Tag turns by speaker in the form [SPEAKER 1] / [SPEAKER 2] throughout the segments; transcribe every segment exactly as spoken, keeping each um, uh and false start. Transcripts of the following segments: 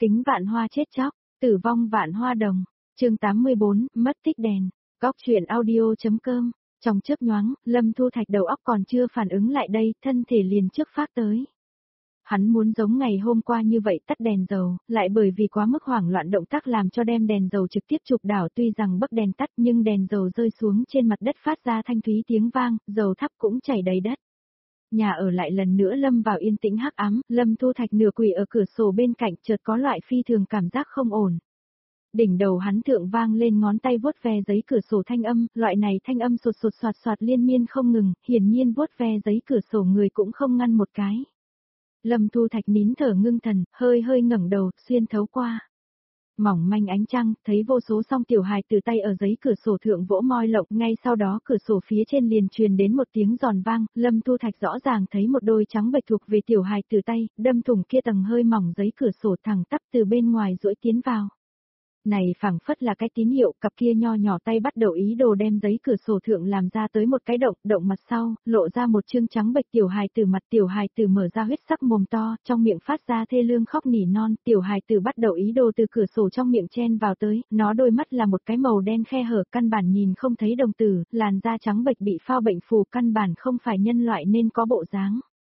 [SPEAKER 1] Kính vạn hoa chết chóc, tử vong vạn hoa đồng. Chương tám mươi bốn, mất tích đèn. Góc truyện audio.com. Trong chớp nhoáng, Lâm Thu Thạch đầu óc còn chưa phản ứng lại đây, thân thể liền trước phát tới. Hắn muốn giống ngày hôm qua như vậy tắt đèn dầu, lại bởi vì quá mức hoảng loạn động tác làm cho đem đèn dầu trực tiếp chụp đảo, tuy rằng bấc đèn tắt nhưng đèn dầu rơi xuống trên mặt đất phát ra thanh thúy tiếng vang, dầu thắp cũng chảy đầy đất. Nhà ở lại lần nữa lâm vào yên tĩnh hắc ám, Lâm Thu Thạch nửa quỳ ở cửa sổ bên cạnh, chợt có loại phi thường cảm giác không ổn. Đỉnh đầu hắn thượng vang lên ngón tay vuốt ve giấy cửa sổ thanh âm, loại này thanh âm sột sột soạt soạt liên miên không ngừng, hiển nhiên vuốt ve giấy cửa sổ người cũng không ngăn một cái. Lâm Thu Thạch nín thở ngưng thần, hơi hơi ngẩng đầu, xuyên thấu qua. Mỏng manh ánh trăng, thấy vô số song tiểu hài từ tay ở giấy cửa sổ thượng vỗ moi lộng, ngay sau đó cửa sổ phía trên liền truyền đến một tiếng giòn vang, Lâm Thu Thạch rõ ràng thấy một đôi trắng bệch thuộc về tiểu hài từ tay, đâm thủng kia tầng hơi mỏng giấy cửa sổ thẳng tắp từ bên ngoài duỗi tiến vào. Này phảng phất là cái tín hiệu, cặp kia nho nhỏ tay bắt đầu ý đồ đem giấy cửa sổ thượng làm ra tới một cái động, động mặt sau, lộ ra một chương trắng bệch tiểu hài từ mặt, tiểu hài từ mở ra huyết sắc mồm to, trong miệng phát ra thê lương khóc nỉ non, tiểu hài từ bắt đầu ý đồ từ cửa sổ trong miệng chen vào tới, nó đôi mắt là một cái màu đen khe hở, căn bản nhìn không thấy đồng tử, làn da trắng bệch bị phao bệnh phù, căn bản không phải nhân loại nên có bộ dáng.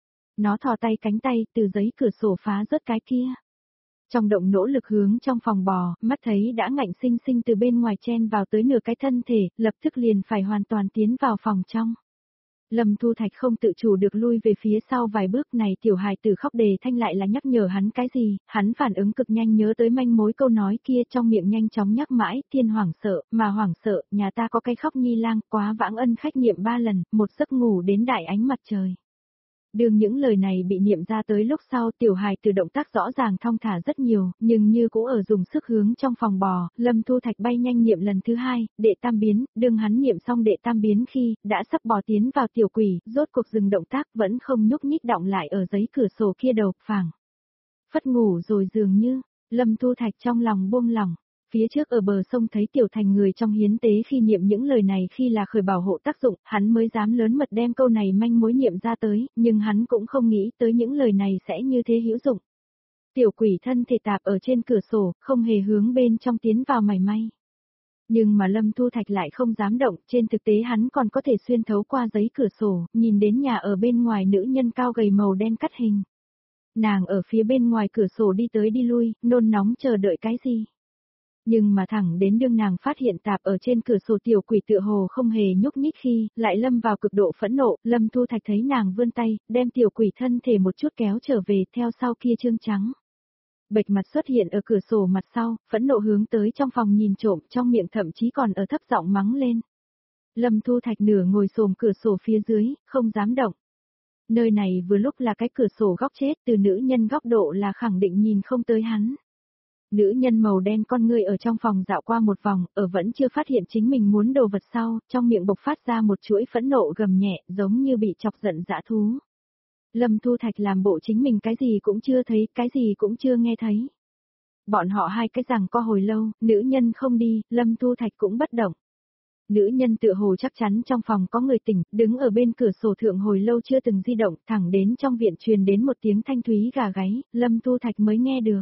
[SPEAKER 1] Nó thò tay cánh tay, từ giấy cửa sổ phá rớt cái kia. Trong động nỗ lực hướng trong phòng bò, mắt thấy đã ngạnh sinh sinh từ bên ngoài chen vào tới nửa cái thân thể, lập tức liền phải hoàn toàn tiến vào phòng trong. Lâm Thu Thạch không tự chủ được lui về phía sau vài bước, này tiểu hài tử khóc đề thanh lại là nhắc nhở hắn cái gì, hắn phản ứng cực nhanh nhớ tới manh mối câu nói kia, trong miệng nhanh chóng nhắc mãi, thiên hoảng sợ, mà hoảng sợ, nhà ta có cây khóc nhi lang, quá vãng ân khách niệm ba lần, một giấc ngủ đến đại ánh mặt trời. Đương những lời này bị niệm ra tới lúc sau, tiểu hài từ động tác rõ ràng thong thả rất nhiều, nhưng như cũng ở dùng sức hướng trong phòng bò, Lâm Thu Thạch bay nhanh niệm lần thứ hai, đệ tam biến, đương hắn niệm xong đệ tam biến khi, đã sắp bò tiến vào tiểu quỷ, rốt cuộc dừng động tác vẫn không nhúc nhích động lại ở giấy cửa sổ kia đầu, phảng phất ngủ rồi dường như, Lâm Thu Thạch trong lòng buông lỏng. Phía trước ở bờ sông thấy Tiểu Thành người trong hiến tế khi niệm những lời này khi là khởi bảo hộ tác dụng, hắn mới dám lớn mật đem câu này manh mối niệm ra tới, nhưng hắn cũng không nghĩ tới những lời này sẽ như thế hữu dụng. Tiểu quỷ thân thể tạp ở trên cửa sổ, không hề hướng bên trong tiến vào mảy may. Nhưng mà Lâm Thu Thạch lại không dám động, trên thực tế hắn còn có thể xuyên thấu qua giấy cửa sổ, nhìn đến nhà ở bên ngoài nữ nhân cao gầy màu đen cắt hình. Nàng ở phía bên ngoài cửa sổ đi tới đi lui, nôn nóng chờ đợi cái gì. Nhưng mà thẳng đến đương nàng phát hiện tạp ở trên cửa sổ tiểu quỷ tựa hồ không hề nhúc nhích khi, lại lâm vào cực độ phẫn nộ, Lâm Thu Thạch thấy nàng vươn tay, đem tiểu quỷ thân thể một chút kéo trở về theo sau kia trương trắng. Bệch mặt xuất hiện ở cửa sổ mặt sau, phẫn nộ hướng tới trong phòng nhìn trộm, trong miệng thậm chí còn ở thấp giọng mắng lên. Lâm Thu Thạch nửa ngồi xổm cửa sổ phía dưới, không dám động. Nơi này vừa lúc là cái cửa sổ góc chết, từ nữ nhân góc độ là khẳng định nhìn không tới hắn. Nữ nhân màu đen con ngươi ở trong phòng dạo qua một vòng, ở vẫn chưa phát hiện chính mình muốn đồ vật sau, trong miệng bộc phát ra một chuỗi phẫn nộ gầm nhẹ, giống như bị chọc giận dã thú. Lâm Thu Thạch làm bộ chính mình cái gì cũng chưa thấy, cái gì cũng chưa nghe thấy. Bọn họ hai cái rằng co hồi lâu, nữ nhân không đi, Lâm Thu Thạch cũng bất động. Nữ nhân tựa hồ chắc chắn trong phòng có người tỉnh, đứng ở bên cửa sổ thượng hồi lâu chưa từng di động, thẳng đến trong viện truyền đến một tiếng thanh thúy gà gáy, Lâm Thu Thạch mới nghe được.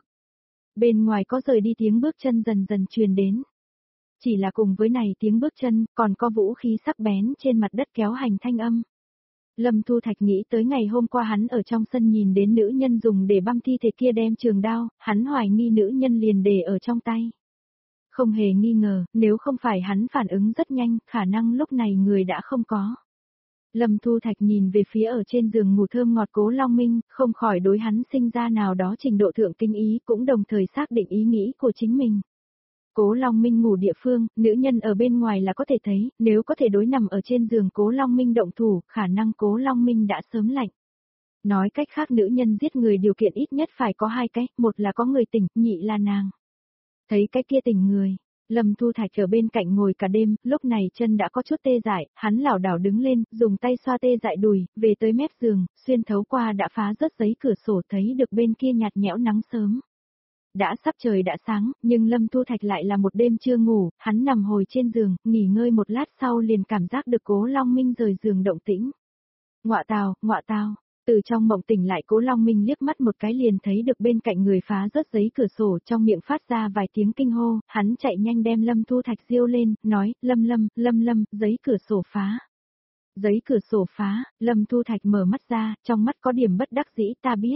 [SPEAKER 1] Bên ngoài có rời đi tiếng bước chân dần dần truyền đến. Chỉ là cùng với này tiếng bước chân, còn có vũ khí sắc bén trên mặt đất kéo hành thanh âm. Lâm Thu Thạch nghĩ tới ngày hôm qua hắn ở trong sân nhìn đến nữ nhân dùng để băm thi thể kia đem trường đao, hắn hoài nghi nữ nhân liền để ở trong tay. Không hề nghi ngờ, nếu không phải hắn phản ứng rất nhanh, khả năng lúc này người đã không có. Lâm Thu Thạch nhìn về phía ở trên giường ngủ thơm ngọt Cố Long Minh, không khỏi đối hắn sinh ra nào đó trình độ thượng kinh ý, cũng đồng thời xác định ý nghĩ của chính mình. Cố Long Minh ngủ địa phương, nữ nhân ở bên ngoài là có thể thấy, nếu có thể đối nằm ở trên giường Cố Long Minh động thủ, khả năng Cố Long Minh đã sớm lạnh. Nói cách khác nữ nhân giết người điều kiện ít nhất phải có hai cái, một là có người tỉnh, nhị là nàng. Thấy cái kia tỉnh người. Lâm Thu Thạch ở bên cạnh ngồi cả đêm, lúc này chân đã có chút tê dại, hắn lảo đảo đứng lên, dùng tay xoa tê dại đùi, về tới mép giường, xuyên thấu qua đã phá rớt giấy cửa sổ thấy được bên kia nhạt nhẽo nắng sớm. Đã sắp trời đã sáng, nhưng Lâm Thu Thạch lại là một đêm chưa ngủ, hắn nằm hồi trên giường, nghỉ ngơi một lát sau liền cảm giác được Cố Long Minh rời giường động tĩnh. Ngọa tào, ngọa tào. Từ trong mộng tỉnh lại Cố Long Minh liếc mắt một cái liền thấy được bên cạnh người phá rớt giấy cửa sổ trong miệng phát ra vài tiếng kinh hô, hắn chạy nhanh đem Lâm Thu Thạch diêu lên, nói, Lâm Lâm, Lâm Lâm, giấy cửa sổ phá. Giấy cửa sổ phá, Lâm Thu Thạch mở mắt ra, trong mắt có điểm bất đắc dĩ ta biết.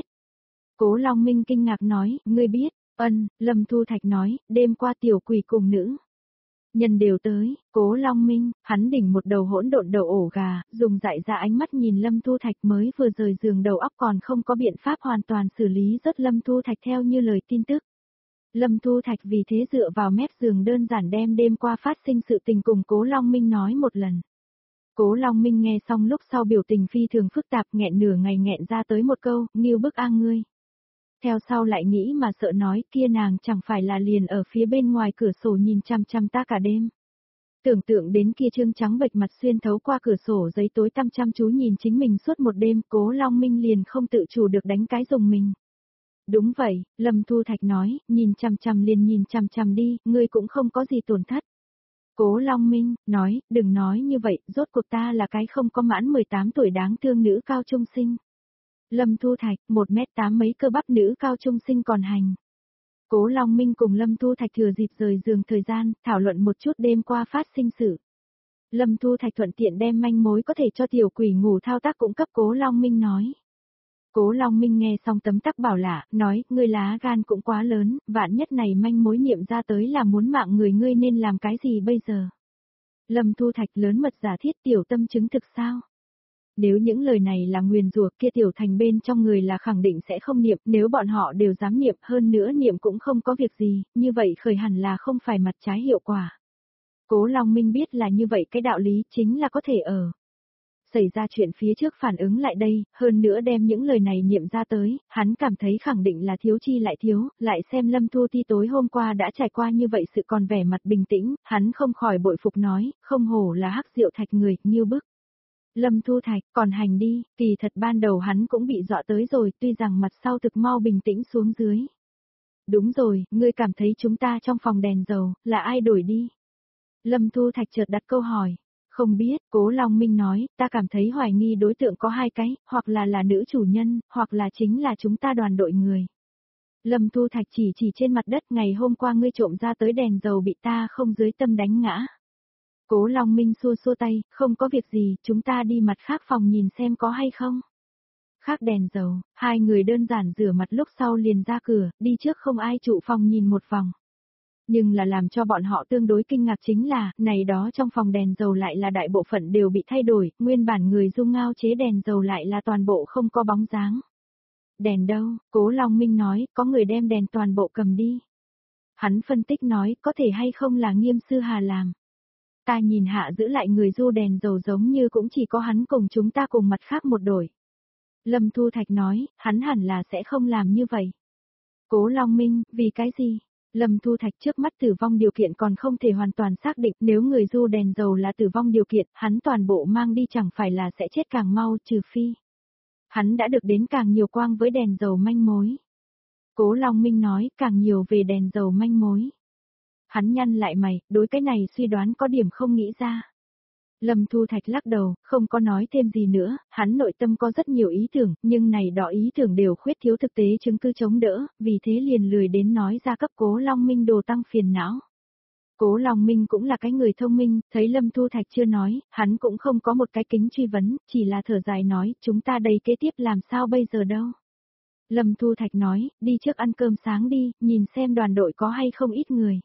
[SPEAKER 1] Cố Long Minh kinh ngạc nói, ngươi biết, ân, Lâm Thu Thạch nói, đêm qua tiểu quỷ cùng nữ. Nhân đều tới, Cố Long Minh, hắn đỉnh một đầu hỗn độn đầu ổ gà, dùng dại ra ánh mắt nhìn Lâm Thu Thạch mới vừa rời giường đầu óc còn không có biện pháp hoàn toàn xử lý rất Lâm Thu Thạch theo như lời tin tức. Lâm Thu Thạch vì thế dựa vào mép giường đơn giản đem đêm qua phát sinh sự tình cùng Cố Long Minh nói một lần. Cố Long Minh nghe xong lúc sau biểu tình phi thường phức tạp nghẹn nửa ngày nghẹn ra tới một câu, nghiêu bức a ngươi. Theo sau lại nghĩ mà sợ nói kia nàng chẳng phải là liền ở phía bên ngoài cửa sổ nhìn chăm chăm ta cả đêm. Tưởng tượng đến kia trương trắng bệch mặt xuyên thấu qua cửa sổ giấy tối tăm chăm chú nhìn chính mình suốt một đêm, Cố Long Minh liền không tự chủ được đánh cái dùng mình. Đúng vậy, Lâm Thu Thạch nói, nhìn chăm chăm liền nhìn chăm chăm đi, ngươi cũng không có gì tổn thất. Cố Long Minh, nói, đừng nói như vậy, rốt cuộc ta là cái không có mãn mười tám tuổi đáng thương nữ cao trung sinh. Lâm Thu Thạch, một mét tám mấy cơ bắp nữ cao trung sinh còn hành. Cố Long Minh cùng Lâm Thu Thạch thừa dịp rời giường thời gian, thảo luận một chút đêm qua phát sinh sự. Lâm Thu Thạch thuận tiện đem manh mối có thể cho tiểu quỷ ngủ thao tác cũng cấp Cố Long Minh nói. Cố Long Minh nghe xong tấm tắc bảo lạ, nói, ngươi lá gan cũng quá lớn, vạn nhất này manh mối niệm ra tới là muốn mạng người ngươi nên làm cái gì bây giờ? Lâm Thu Thạch lớn mật giả thiết tiểu tâm chứng thực sao? Nếu những lời này là nguyền rủa kia tiểu thành bên trong người là khẳng định sẽ không niệm, nếu bọn họ đều dám niệm hơn nữa niệm cũng không có việc gì, như vậy khởi hẳn là không phải mặt trái hiệu quả. Cố Long Minh biết là như vậy cái đạo lý chính là có thể ở. Xảy ra chuyện phía trước phản ứng lại đây, hơn nữa đem những lời này niệm ra tới, hắn cảm thấy khẳng định là thiếu chi lại thiếu, lại xem Lâm Thu Ti tối hôm qua đã trải qua như vậy sự còn vẻ mặt bình tĩnh, hắn không khỏi bội phục nói, không hổ là hắc diệu thạch người, như bức. Lâm Thu Thạch, còn hành đi, kỳ thật ban đầu hắn cũng bị dọa tới rồi, tuy rằng mặt sau thực mau bình tĩnh xuống dưới. Đúng rồi, ngươi cảm thấy chúng ta trong phòng đèn dầu, là ai đổi đi? Lâm Thu Thạch chợt đặt câu hỏi. Không biết, Cố Long Minh nói, ta cảm thấy hoài nghi đối tượng có hai cái, hoặc là là nữ chủ nhân, hoặc là chính là chúng ta đoàn đội người. Lâm Thu Thạch chỉ chỉ trên mặt đất ngày hôm qua ngươi trộm ra tới đèn dầu bị ta không dưới tâm đánh ngã. Cố Long Minh xua xua tay, không có việc gì, chúng ta đi mặt khác phòng nhìn xem có hay không. Khác đèn dầu, hai người đơn giản rửa mặt lúc sau liền ra cửa, đi trước không ai trụ phòng nhìn một vòng. Nhưng là làm cho bọn họ tương đối kinh ngạc chính là, này đó trong phòng đèn dầu lại là đại bộ phận đều bị thay đổi, nguyên bản người dung ngao chế đèn dầu lại là toàn bộ không có bóng dáng. Đèn đâu, Cố Long Minh nói, có người đem đèn toàn bộ cầm đi. Hắn phân tích nói, có thể hay không là Nghiêm Sư Hà làm. Ta nhìn hạ giữ lại người du đèn dầu giống như cũng chỉ có hắn cùng chúng ta cùng mặt khác một đổi. Lâm Thu Thạch nói, hắn hẳn là sẽ không làm như vậy. Cố Long Minh, vì cái gì? Lâm Thu Thạch trước mắt tử vong điều kiện còn không thể hoàn toàn xác định, nếu người du đèn dầu là tử vong điều kiện, hắn toàn bộ mang đi chẳng phải là sẽ chết càng mau, trừ phi. Hắn đã được đến càng nhiều quang với đèn dầu manh mối. Cố Long Minh nói, càng nhiều về đèn dầu manh mối. Hắn nhăn lại mày, đối cái này suy đoán có điểm không nghĩ ra. Lâm Thu Thạch lắc đầu, không có nói thêm gì nữa, hắn nội tâm có rất nhiều ý tưởng, nhưng này đó ý tưởng đều khuyết thiếu thực tế chứng cứ chống đỡ, vì thế liền lười đến nói ra cấp Cố Long Minh đồ tăng phiền não. Cố Long Minh cũng là cái người thông minh, thấy Lâm Thu Thạch chưa nói, hắn cũng không có một cái kính truy vấn, chỉ là thở dài nói, chúng ta đây kế tiếp làm sao bây giờ đâu. Lâm Thu Thạch nói, đi trước ăn cơm sáng đi, nhìn xem đoàn đội có hay không ít người.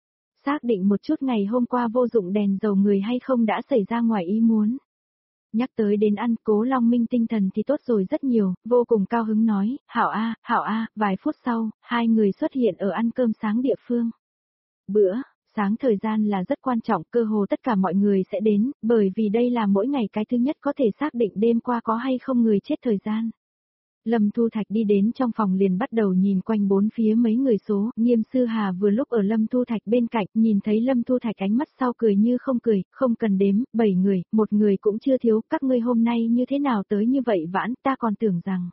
[SPEAKER 1] Xác định một chút ngày hôm qua vô dụng đèn dầu người hay không đã xảy ra ngoài ý muốn. Nhắc tới đến ăn, Cố Long Minh tinh thần thì tốt rồi rất nhiều, vô cùng cao hứng nói, hảo a, hảo a, vài phút sau, hai người xuất hiện ở ăn cơm sáng địa phương. Bữa sáng thời gian là rất quan trọng, cơ hồ tất cả mọi người sẽ đến, bởi vì đây là mỗi ngày cái thứ nhất có thể xác định đêm qua có hay không người chết thời gian. Lâm Thu Thạch đi đến trong phòng liền bắt đầu nhìn quanh bốn phía mấy người số, Nghiêm Sư Hà vừa lúc ở Lâm Thu Thạch bên cạnh, nhìn thấy Lâm Thu Thạch ánh mắt sau cười như không cười, không cần đếm, bảy người, một người cũng chưa thiếu, các ngươi hôm nay như thế nào tới như vậy vãn, ta còn tưởng rằng.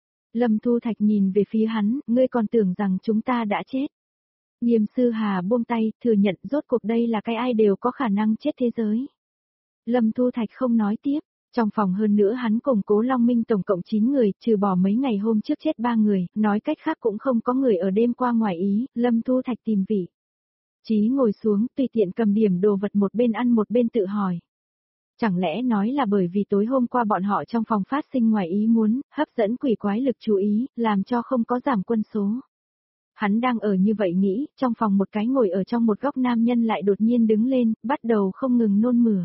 [SPEAKER 1] Lâm Thu Thạch nhìn về phía hắn, ngươi còn tưởng rằng chúng ta đã chết. Nghiêm Sư Hà buông tay, thừa nhận rốt cuộc đây là cái ai đều có khả năng chết thế giới. Lâm Thu Thạch không nói tiếp. Trong phòng hơn nữa hắn cùng Cố Long Minh tổng cộng chín người, trừ bỏ mấy ngày hôm trước chết ba người, nói cách khác cũng không có người ở đêm qua ngoài ý, Lâm Thu Thạch tìm vị. Chí ngồi xuống, tùy tiện cầm điểm đồ vật một bên ăn một bên tự hỏi. Chẳng lẽ nói là bởi vì tối hôm qua bọn họ trong phòng phát sinh ngoài ý muốn, hấp dẫn quỷ quái lực chú ý, làm cho không có giảm quân số. Hắn đang ở như vậy nghĩ, trong phòng một cái ngồi ở trong một góc nam nhân lại đột nhiên đứng lên, bắt đầu không ngừng nôn mửa.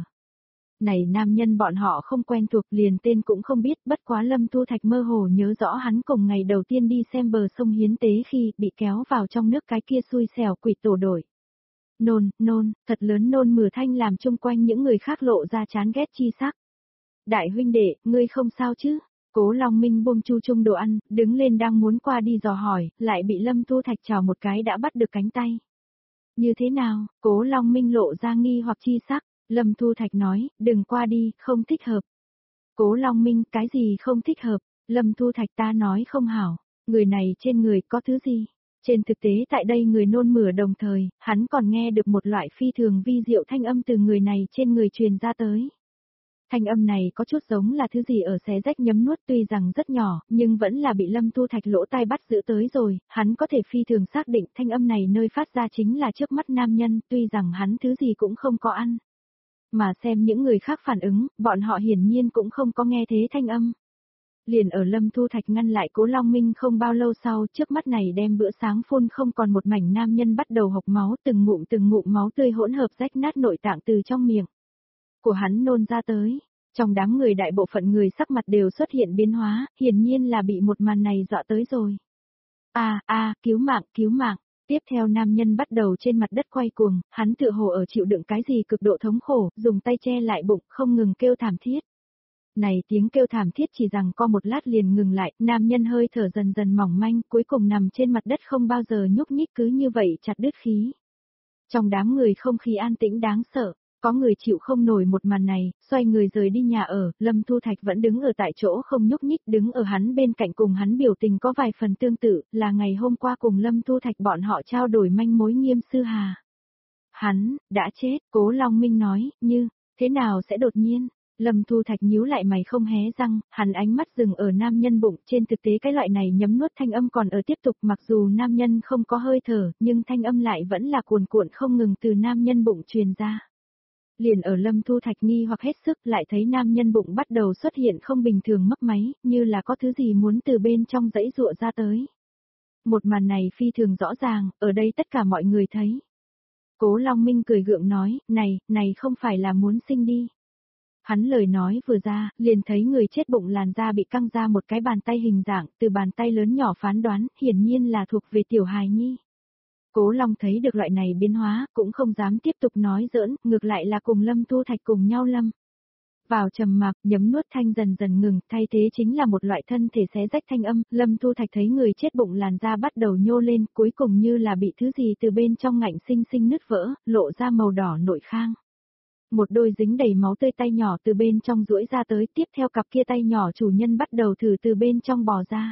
[SPEAKER 1] Này nam nhân bọn họ không quen thuộc liền tên cũng không biết, bất quá Lâm Thu Thạch mơ hồ nhớ rõ hắn cùng ngày đầu tiên đi xem bờ sông hiến tế khi bị kéo vào trong nước cái kia xui xẻo quỷ tổ đội. Nôn, nôn, thật lớn nôn mửa thanh làm chung quanh những người khác lộ ra chán ghét chi sắc. Đại huynh đệ, ngươi không sao chứ? Cố Long Minh buông chu chung đồ ăn, đứng lên đang muốn qua đi dò hỏi, lại bị Lâm Thu Thạch chào một cái đã bắt được cánh tay. Như thế nào? Cố Long Minh lộ ra nghi hoặc chi sắc, Lâm Thu Thạch nói, đừng qua đi, không thích hợp. Cố Long Minh, cái gì không thích hợp? Lâm Thu Thạch ta nói không hảo, người này trên người có thứ gì? Trên thực tế tại đây người nôn mửa đồng thời, hắn còn nghe được một loại phi thường vi diệu thanh âm từ người này trên người truyền ra tới. Thanh âm này có chút giống là thứ gì ở xé rách nhấm nuốt tuy rằng rất nhỏ, nhưng vẫn là bị Lâm Thu Thạch lỗ tai bắt giữ tới rồi, hắn có thể phi thường xác định thanh âm này nơi phát ra chính là trước mắt nam nhân, tuy rằng hắn thứ gì cũng không có ăn. Mà xem những người khác phản ứng, bọn họ hiển nhiên cũng không có nghe thế thanh âm. Liền ở Lâm Thu Thạch ngăn lại Cố Long Minh không bao lâu sau, trước mắt này đem bữa sáng phun không còn một mảnh nam nhân bắt đầu hộc máu, từng ngụm từng ngụm máu tươi hỗn hợp rách nát nội tạng từ trong miệng của hắn nôn ra tới. Trong đám người đại bộ phận người sắc mặt đều xuất hiện biến hóa, hiển nhiên là bị một màn này dọa tới rồi. A a, cứu mạng, cứu mạng. Tiếp theo nam nhân bắt đầu trên mặt đất quay cuồng, hắn tựa hồ ở chịu đựng cái gì cực độ thống khổ, dùng tay che lại bụng, không ngừng kêu thảm thiết. Này tiếng kêu thảm thiết chỉ rằng có một lát liền ngừng lại, nam nhân hơi thở dần dần mỏng manh, cuối cùng nằm trên mặt đất không bao giờ nhúc nhích cứ như vậy chặt đứt khí. Trong đám người không khí an tĩnh đáng sợ, có người chịu không nổi một màn này, xoay người rời đi nhà ở, Lâm Thu Thạch vẫn đứng ở tại chỗ không nhúc nhích, đứng ở hắn bên cạnh cùng hắn biểu tình có vài phần tương tự, là ngày hôm qua cùng Lâm Thu Thạch bọn họ trao đổi manh mối Nghiêm Sư Hà. Hắn, đã chết, Cố Long Minh nói, như, thế nào sẽ đột nhiên? Lâm Thu Thạch nhíu lại mày không hé răng, hắn ánh mắt dừng ở nam nhân bụng, trên thực tế cái loại này nhấm nuốt thanh âm còn ở tiếp tục mặc dù nam nhân không có hơi thở, nhưng thanh âm lại vẫn là cuồn cuộn không ngừng từ nam nhân bụng truyền ra. Liền ở Lâm Thu Thạch nghi hoặc hết sức lại thấy nam nhân bụng bắt đầu xuất hiện không bình thường mấp máy, như là có thứ gì muốn từ bên trong dãy dụa ra tới. Một màn này phi thường rõ ràng, ở đây tất cả mọi người thấy. Cố Long Minh cười gượng nói, này, này không phải là muốn sinh đi. Hắn lời nói vừa ra, liền thấy người chết bụng làn da bị căng ra một cái bàn tay hình dạng, từ bàn tay lớn nhỏ phán đoán, hiển nhiên là thuộc về tiểu hài nhi. Cố Long thấy được loại này biến hóa, cũng không dám tiếp tục nói giỡn, ngược lại là cùng Lâm Thu Thạch cùng nhau lâm. Vào trầm mặc, nhấm nuốt thanh dần dần ngừng, thay thế chính là một loại thân thể xé rách thanh âm, Lâm Thu Thạch thấy người chết bụng làn da bắt đầu nhô lên, cuối cùng như là bị thứ gì từ bên trong ngạnh sinh sinh nứt vỡ, lộ ra màu đỏ nội khang. Một đôi dính đầy máu tươi tay nhỏ từ bên trong duỗi ra tới, tiếp theo cặp kia tay nhỏ chủ nhân bắt đầu thử từ bên trong bò ra.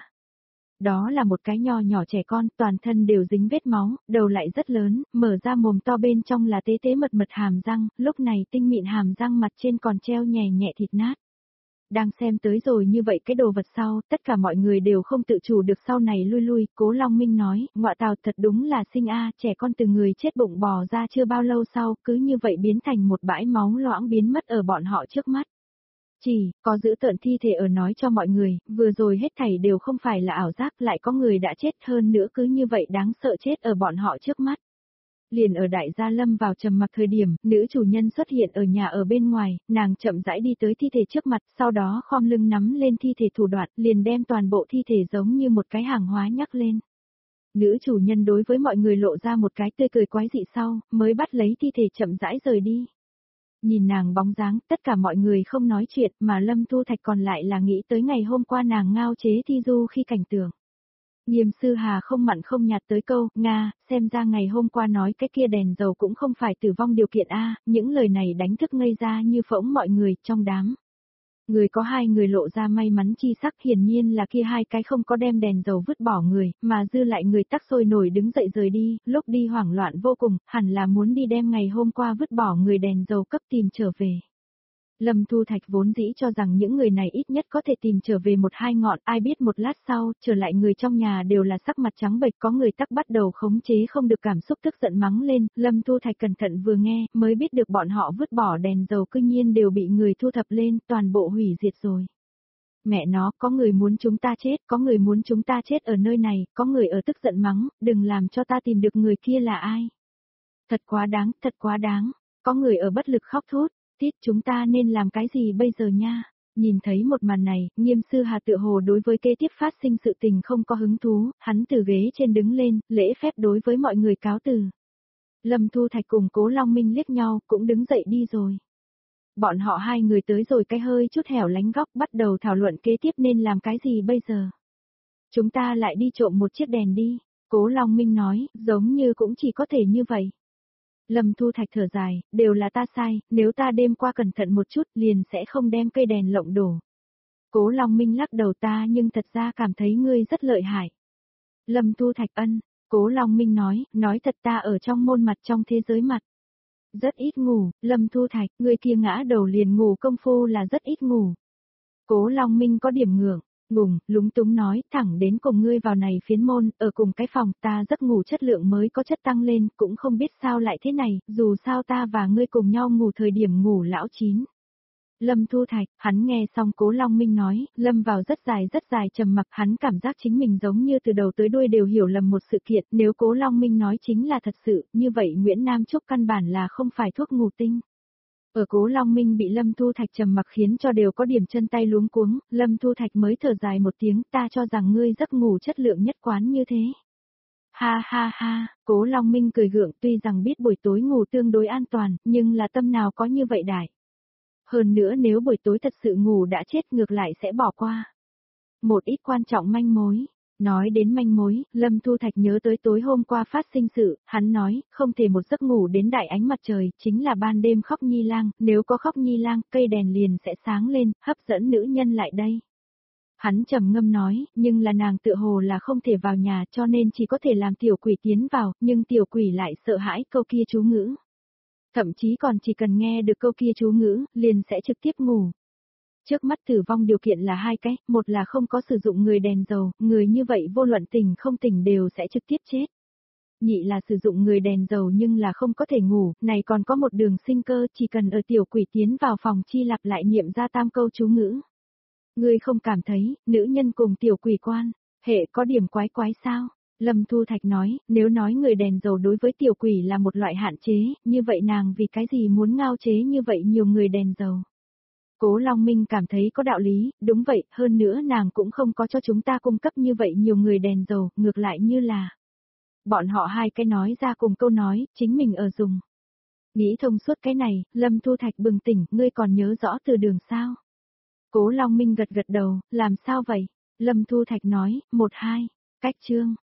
[SPEAKER 1] Đó là một cái nho nhỏ trẻ con, toàn thân đều dính vết máu, đầu lại rất lớn, mở ra mồm to bên trong là tế tế mật mật hàm răng, lúc này tinh mịn hàm răng mặt trên còn treo nhẹ nhẹ thịt nát. Đang xem tới rồi như vậy cái đồ vật sau, tất cả mọi người đều không tự chủ được sau này lui lui, Cố Long Minh nói, ngọa tào thật đúng là sinh a, trẻ con từ người chết bụng bò ra chưa bao lâu sau, cứ như vậy biến thành một bãi máu loãng biến mất ở bọn họ trước mắt. Chỉ, có giữ tợn thi thể ở nói cho mọi người, vừa rồi hết thảy đều không phải là ảo giác, lại có người đã chết hơn nữa cứ như vậy đáng sợ chết ở bọn họ trước mắt. Liền ở đại gia lâm vào trầm mặc thời điểm, nữ chủ nhân xuất hiện ở nhà ở bên ngoài, nàng chậm rãi đi tới thi thể trước mặt, sau đó khom lưng nắm lên thi thể thủ đoạn, liền đem toàn bộ thi thể giống như một cái hàng hóa nhắc lên. Nữ chủ nhân đối với mọi người lộ ra một cái tươi cười quái dị sau, mới bắt lấy thi thể chậm rãi rời đi. Nhìn nàng bóng dáng, tất cả mọi người không nói chuyện, mà Lâm Thu Thạch còn lại là nghĩ tới ngày hôm qua nàng ngao chế thi du khi cảnh tượng. Nghiêm Sư Hà không mặn không nhạt tới câu, Nga, xem ra ngày hôm qua nói cái kia đèn dầu cũng không phải tử vong điều kiện A, những lời này đánh thức ngây ra như phỗng mọi người trong đám. Người có hai người lộ ra may mắn chi sắc hiển nhiên là kia hai cái không có đem đèn dầu vứt bỏ người, mà dư lại người tắc sôi nổi đứng dậy rời đi, lúc đi hoảng loạn vô cùng, hẳn là muốn đi đem ngày hôm qua vứt bỏ người đèn dầu cấp tìm trở về. Lâm Thu Thạch vốn dĩ cho rằng những người này ít nhất có thể tìm trở về một hai ngọn, ai biết một lát sau, trở lại người trong nhà đều là sắc mặt trắng bệch, có người tắc bắt đầu khống chế không được cảm xúc tức giận mắng lên, Lâm Thu Thạch cẩn thận vừa nghe, mới biết được bọn họ vứt bỏ đèn dầu cư nhiên đều bị người thu thập lên, toàn bộ hủy diệt rồi. Mẹ nó, có người muốn chúng ta chết, có người muốn chúng ta chết ở nơi này, có người ở tức giận mắng, đừng làm cho ta tìm được người kia là ai. Thật quá đáng, thật quá đáng, có người ở bất lực khóc thốt. Tít, chúng ta nên làm cái gì bây giờ nha? Nhìn thấy một màn này, Nghiêm Sư Hà tựa hồ đối với kế tiếp phát sinh sự tình không có hứng thú, hắn từ ghế trên đứng lên, lễ phép đối với mọi người cáo từ. Lâm Thu Thạch cùng Cố Long Minh liếc nhau, cũng đứng dậy đi rồi. Bọn họ hai người tới rồi cái hơi chút hẻo lánh góc, bắt đầu thảo luận kế tiếp nên làm cái gì bây giờ. Chúng ta lại đi trộm một chiếc đèn đi, Cố Long Minh nói, giống như cũng chỉ có thể như vậy. Lâm Thu Thạch thở dài, đều là ta sai, nếu ta đêm qua cẩn thận một chút liền sẽ không đem cây đèn lộng đổ. Cố Long Minh lắc đầu ta nhưng thật ra cảm thấy ngươi rất lợi hại. Lâm Thu Thạch ân, Cố Long Minh nói, nói thật ta ở trong môn mặt trong thế giới mặt. Rất ít ngủ, Lâm Thu Thạch, ngươi kia ngã đầu liền ngủ công phu là rất ít ngủ. Cố Long Minh có điểm ngưỡng. Ngùng, lúng túng nói, thẳng đến cùng ngươi vào này phiến môn, ở cùng cái phòng, ta giấc ngủ chất lượng mới có chất tăng lên, cũng không biết sao lại thế này, dù sao ta và ngươi cùng nhau ngủ thời điểm ngủ lão chín. Lâm Thu Thạch, hắn nghe xong Cố Long Minh nói, Lâm vào rất dài rất dài trầm mặc, hắn cảm giác chính mình giống như từ đầu tới đuôi đều hiểu lầm một sự kiện, nếu Cố Long Minh nói chính là thật sự, như vậy Nguyễn Nam Trúc căn bản là không phải thuốc ngủ tinh. Ở Cố Long Minh bị Lâm Thu Thạch trầm mặc khiến cho đều có điểm chân tay luống cuống, Lâm Thu Thạch mới thở dài một tiếng, ta cho rằng ngươi giấc ngủ chất lượng nhất quán như thế. Ha ha ha, Cố Long Minh cười gượng, tuy rằng biết buổi tối ngủ tương đối an toàn, nhưng là tâm nào có như vậy đại. Hơn nữa nếu buổi tối thật sự ngủ đã chết ngược lại sẽ bỏ qua. Một ít quan trọng manh mối. Nói đến manh mối, Lâm Thu Thạch nhớ tới tối hôm qua phát sinh sự, hắn nói, không thể một giấc ngủ đến đại ánh mặt trời, chính là ban đêm khóc nhi lang, nếu có khóc nhi lang, cây đèn liền sẽ sáng lên, hấp dẫn nữ nhân lại đây. Hắn trầm ngâm nói, nhưng là nàng tựa hồ là không thể vào nhà cho nên chỉ có thể làm tiểu quỷ tiến vào, nhưng tiểu quỷ lại sợ hãi câu kia chú ngữ. Thậm chí còn chỉ cần nghe được câu kia chú ngữ, liền sẽ trực tiếp ngủ. Trước mắt tử vong điều kiện là hai cái, một là không có sử dụng người đèn dầu, người như vậy vô luận tỉnh không tỉnh đều sẽ trực tiếp chết. Nhị là sử dụng người đèn dầu nhưng là không có thể ngủ, này còn có một đường sinh cơ, chỉ cần ở tiểu quỷ tiến vào phòng chi lặp lại niệm ra tam câu chú ngữ. Ngươi không cảm thấy, nữ nhân cùng tiểu quỷ quan, hệ có điểm quái quái sao? Lâm Thu Thạch nói, nếu nói người đèn dầu đối với tiểu quỷ là một loại hạn chế, như vậy nàng vì cái gì muốn ngao chế như vậy nhiều người đèn dầu? Cố Long Minh cảm thấy có đạo lý, đúng vậy, hơn nữa nàng cũng không có cho chúng ta cung cấp như vậy nhiều người đèn dầu, ngược lại như là. Bọn họ hai cái nói ra cùng câu nói, chính mình ở dùng. Nghĩ thông suốt cái này, Lâm Thu Thạch bừng tỉnh, ngươi còn nhớ rõ từ đường sao? Cố Long Minh gật gật đầu, làm sao vậy? Lâm Thu Thạch nói, một hai, cách chương.